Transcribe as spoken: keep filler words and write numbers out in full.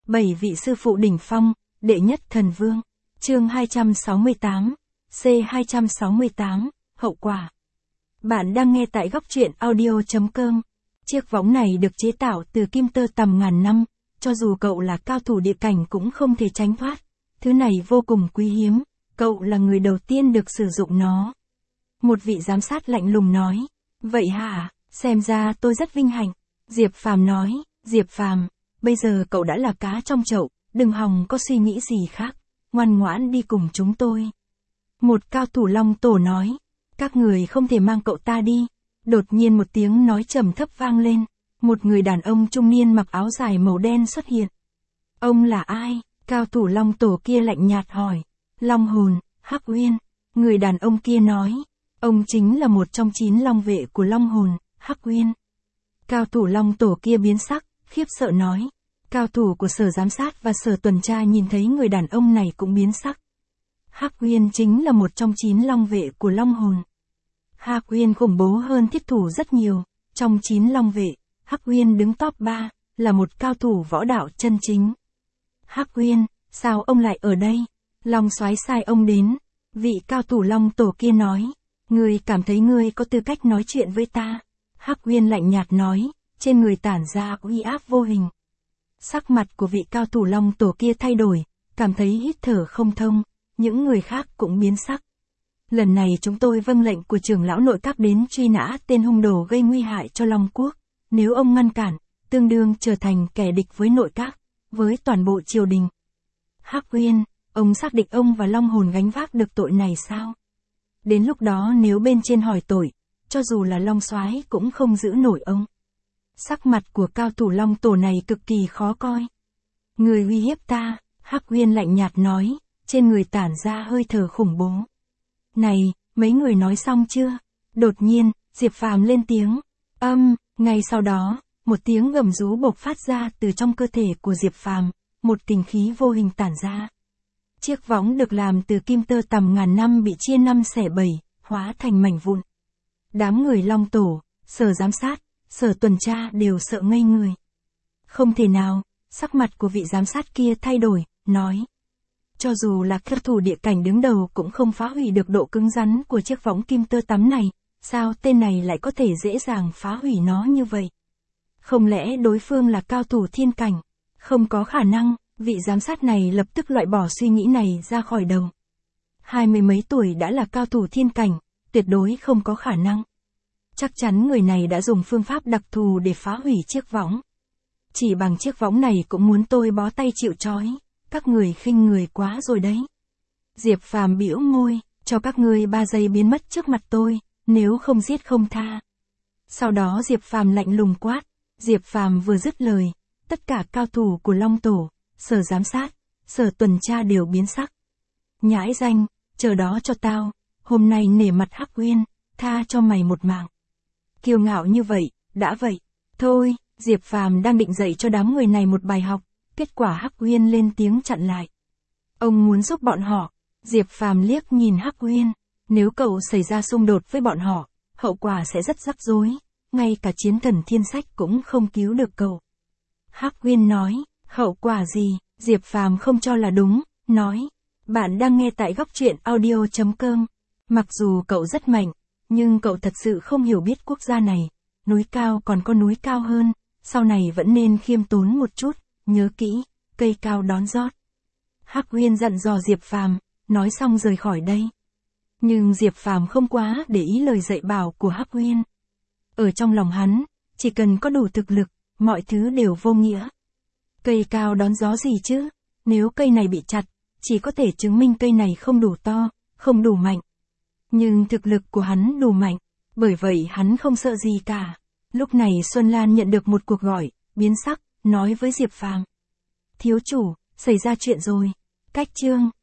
bảy vị sư phụ đỉnh phong, đệ nhất thần vương. Chương hai trăm sáu mươi tám, C hai trăm sáu mươi tám, hậu quả. Bạn đang nghe tại góc truyện audio.com. Chiếc võng này được chế tạo từ kim tơ tầm ngàn năm, cho dù cậu là cao thủ địa cảnh cũng không thể tránh thoát. Thứ này vô cùng quý hiếm, cậu là người đầu tiên được sử dụng nó. Một vị giám sát lạnh lùng nói. Vậy hả, xem ra tôi rất vinh hạnh. Diệp Phàm nói, Diệp Phàm, bây giờ cậu đã là cá trong chậu, đừng hòng có suy nghĩ gì khác, ngoan ngoãn đi cùng chúng tôi. Một cao thủ Long Tổ nói, các người không thể mang cậu ta đi. Đột nhiên một tiếng nói trầm thấp vang lên, một người đàn ông trung niên mặc áo dài màu đen xuất hiện. Ông là ai? Cao thủ Long Tổ kia lạnh nhạt hỏi. Long hồn, Hắc Uyên. Người đàn ông kia nói, ông chính là một trong chín long vệ của Long hồn, Hắc Uyên. Cao thủ Long Tổ kia biến sắc, khiếp sợ nói. Cao thủ của sở giám sát và sở tuần tra nhìn thấy người đàn ông này cũng biến sắc. Hắc Uyên chính là một trong chín long vệ của Long hồn. Hắc Uyên khủng bố hơn thiết thủ rất nhiều, trong chín long vệ, Hắc Uyên đứng top ba, là một cao thủ võ đạo chân chính. Hắc Uyên, sao ông lại ở đây? Long soái sai ông đến. Vị cao thủ Long Tổ kia nói, ngươi cảm thấy ngươi có tư cách nói chuyện với ta? Hắc Uyên lạnh nhạt nói, trên người tản ra uy áp vô hình. Sắc mặt của vị cao thủ Long Tổ kia thay đổi, cảm thấy hít thở không thông, những người khác cũng biến sắc. Lần này chúng tôi vâng lệnh của trưởng lão nội các đến truy nã tên hung đồ gây nguy hại cho Long Quốc, nếu ông ngăn cản, tương đương trở thành kẻ địch với nội các, với toàn bộ triều đình. Hắc Uyên, ông xác định ông và Long hồn gánh vác được tội này sao? Đến lúc đó nếu bên trên hỏi tội, cho dù là Long soái cũng không giữ nổi ông. Sắc mặt của cao thủ Long Tổ này cực kỳ khó coi. Người uy hiếp ta, Hắc Uyên lạnh nhạt nói, trên người tản ra hơi thở khủng bố. Này, mấy người nói xong chưa? Đột nhiên, Diệp Phàm lên tiếng. Âm, ngay sau đó, một tiếng gầm rú bộc phát ra từ trong cơ thể của Diệp Phàm, một kình khí vô hình tản ra. Chiếc võng được làm từ kim tơ tầm ngàn năm bị chia năm xẻ bảy, hóa thành mảnh vụn. Đám người Long Tổ, sở giám sát, sở tuần tra đều sợ ngây người. Không thể nào, sắc mặt của vị giám sát kia thay đổi, nói. Cho dù là cao thủ địa cảnh đứng đầu cũng không phá hủy được độ cứng rắn của chiếc võng kim tơ tắm này, sao tên này lại có thể dễ dàng phá hủy nó như vậy? Không lẽ đối phương là cao thủ thiên cảnh? Không có khả năng, vị giám sát này lập tức loại bỏ suy nghĩ này ra khỏi đầu. Hai mươi mấy tuổi đã là cao thủ thiên cảnh, tuyệt đối không có khả năng. Chắc chắn người này đã dùng phương pháp đặc thù để phá hủy chiếc võng. Chỉ bằng chiếc võng này cũng muốn tôi bó tay chịu trói, các người khinh người quá rồi đấy. Diệp Phàm bĩu môi, cho các ngươi ba giây biến mất trước mặt tôi, nếu không giết không tha. Sau đó Diệp Phàm lạnh lùng quát, Diệp Phàm vừa dứt lời, tất cả cao thủ của Long Tổ, sở giám sát, sở tuần tra đều biến sắc. Nhãi danh, chờ đó cho tao, hôm nay nể mặt Hắc Uyên, tha cho mày một mạng. Kiêu ngạo như vậy, đã vậy. Thôi, Diệp Phàm đang định dạy cho đám người này một bài học, kết quả Hắc Uyên lên tiếng chặn lại. Ông muốn giúp bọn họ. Diệp Phàm liếc nhìn Hắc Uyên, nếu cậu xảy ra xung đột với bọn họ, hậu quả sẽ rất rắc rối, ngay cả chiến thần thiên sách cũng không cứu được cậu. Hắc Uyên nói, hậu quả gì? Diệp Phàm không cho là đúng, nói, bạn đang nghe tại góc truyện audio.com. Mặc dù cậu rất mạnh, nhưng cậu thật sự không hiểu biết quốc gia này, núi cao còn có núi cao hơn, sau này vẫn nên khiêm tốn một chút, nhớ kỹ, cây cao đón rót. Hắc Uyên dặn dò Diệp Phàm, nói xong rời khỏi đây. Nhưng Diệp Phàm không quá để ý lời dạy bảo của Hắc Uyên. Ở trong lòng hắn, chỉ cần có đủ thực lực, mọi thứ đều vô nghĩa. Cây cao đón gió gì chứ? Nếu cây này bị chặt, chỉ có thể chứng minh cây này không đủ to, không đủ mạnh. Nhưng thực lực của hắn đủ mạnh, bởi vậy hắn không sợ gì cả. Lúc này Xuân Lan nhận được một cuộc gọi, biến sắc, nói với Diệp Phàm. Thiếu chủ, xảy ra chuyện rồi. Cách chương.